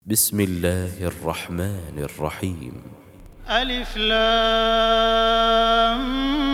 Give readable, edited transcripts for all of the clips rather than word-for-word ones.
بسم الله الرحمن الرحيم. ألف لام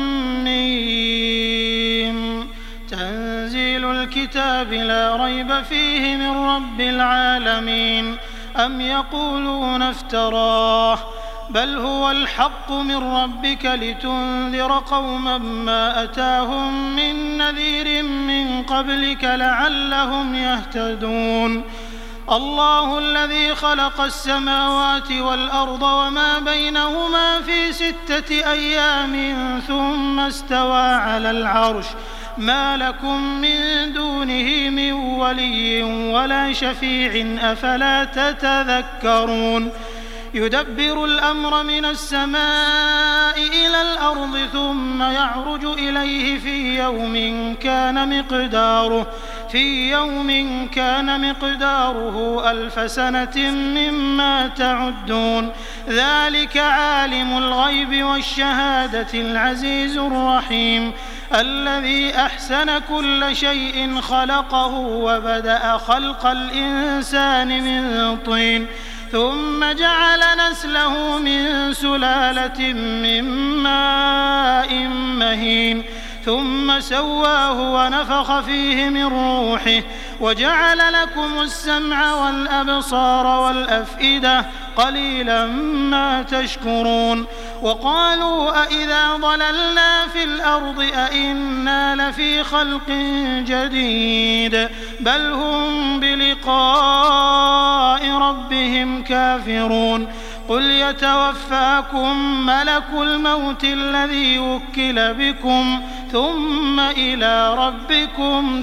ميم. تنزيل الكتاب لا ريب فيه من رب العالمين. أم يقولون افتراه بل هو الحق من ربك لتنذر قوما ما أتاهم من نذير من قبلك لعلهم يهتدون. الله الذي خلق السماوات والأرض وما بينهما في 6 أيام ثم استوى على العرش ما لكم من دونه من ولي ولا شفيع أفلا تتذكرون. يدبر الأمر من السماء إلى الأرض ثم يعرج إليه في يوم كان مقداره 1000 سنة مما تعدون. ذلك عالم الغيب والشهادة العزيز الرحيم الذي أحسن كل شيء خلقه وبدأ خلق الإنسان من طين ثم جعل نسله من سلالة من ماء مهين ثم سواه ونفخ فيه من روحه وجعل لكم السمع والأبصار والأفئدة قليلا ما تشكرون. وقالوا أإذا ضللنا في الأرض أإنا لفي خلق جديد بل هم بلقاء ربهم كافرون. قل يتوفاكم ملك الموت الذي وكل بكم ثم إلى ربكم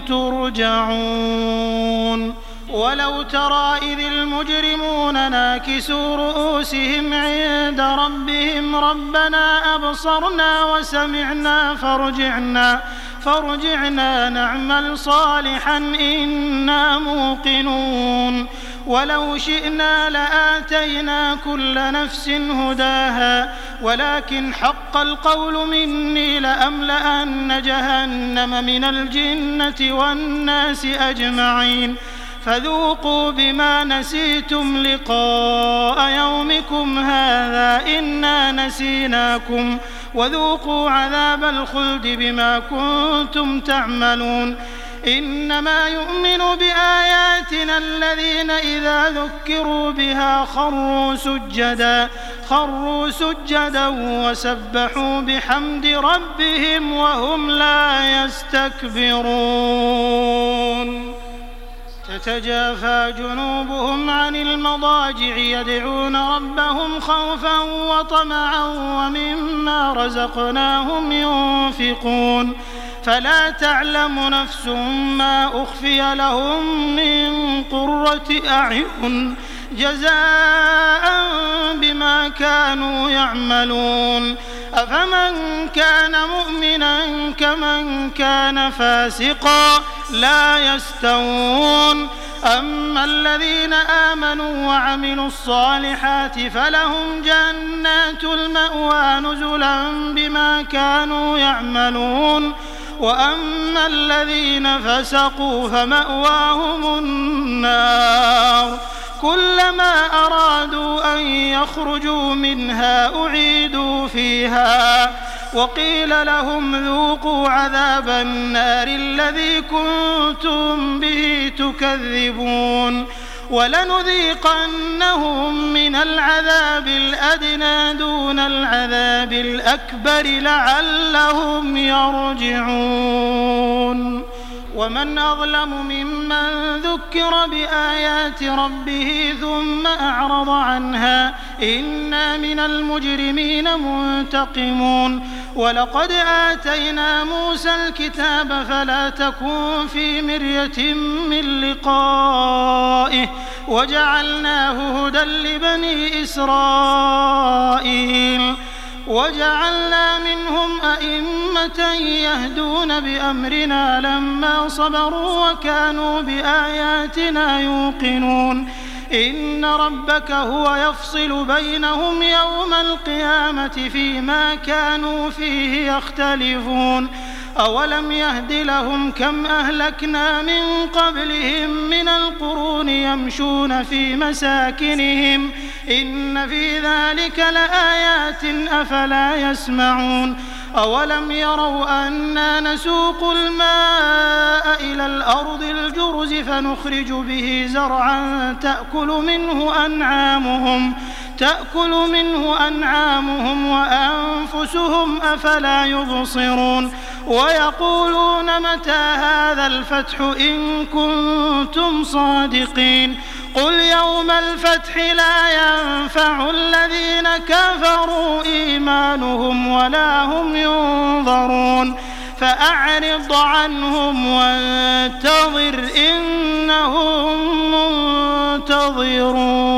ترجعون. ولو ترى إذ المجرمون ناكسوا رؤوسهم عند ربهم ربنا أبصرنا وسمعنا فارجعنا نعمل صالحا إنا موقنون. ولو شئنا لآتينا كل نفس هداها ولكن حق القول مني لأملأن جهنم من الجنة والناس أجمعين. فذوقوا بما نسيتم لقاء يومكم هذا إنا نسيناكم وذوقوا عذاب الخلد بما كنتم تعملون. إنما يؤمن بآياتنا الذين إذا ذكروا بها خروا سجدا وسبحوا بحمد ربهم وهم لا يستكبرون. تتجافى جنوبهم عن المضاجع يدعون ربهم خوفا وطمعا ومما رزقناهم ينفقون. فلا تعلم نفس ما أخفي لهم من قرة أعين جزاء بما كانوا يعملون. أفمن كان مؤمنا كمن كان فاسقا لا يستوون. أما الذين آمنوا وعملوا الصالحات فلهم جنات المأوى نزلا بما كانوا يعملون. وأما الذين فسقوا فمأواهم النار كلما أرادوا أن يخرجوا منها أعيدوا فيها وقيل لهم ذوقوا عذاب النار الذي كنتم به تكذبون. ولنذيقنهم من العذاب الأدنى دون العذاب الأكبر لعلهم يرجعون. ومن أظلم ممن ذكر بآيات ربه ثم أعرض عنها إنا من المجرمين منتقمون. ولقد آتينا موسى الكتاب فلا تكن في مرية من لقائه وجعلناه هدى لبني إسرائيل وجعلنا منهم أئمة يهدون بأمرنا لما صبروا وكانوا بآياتنا يوقنون. إن ربك هو يفصل بينهم يوم القيامة فيما كانوا فيه يختلفون. أولم يهد لهم كم أهلكنا من قبلهم من القرون يمشون في مساكنهم إن في ذلك لآيات أفلا يسمعون أولم يروا أنا نسوق الماء إلى الأرض الجرز فنخرج به زرعا تأكل منه أنعامهم وأنفسهم أفلا يبصرون ويقولون متى هذا الفتح إن كنتم صادقين قل يوم الفتح لا ينفع الذين كفروا إيمانهم ولا هم ينظرون فأعرض عنهم وانتظر إنهم منتظرون.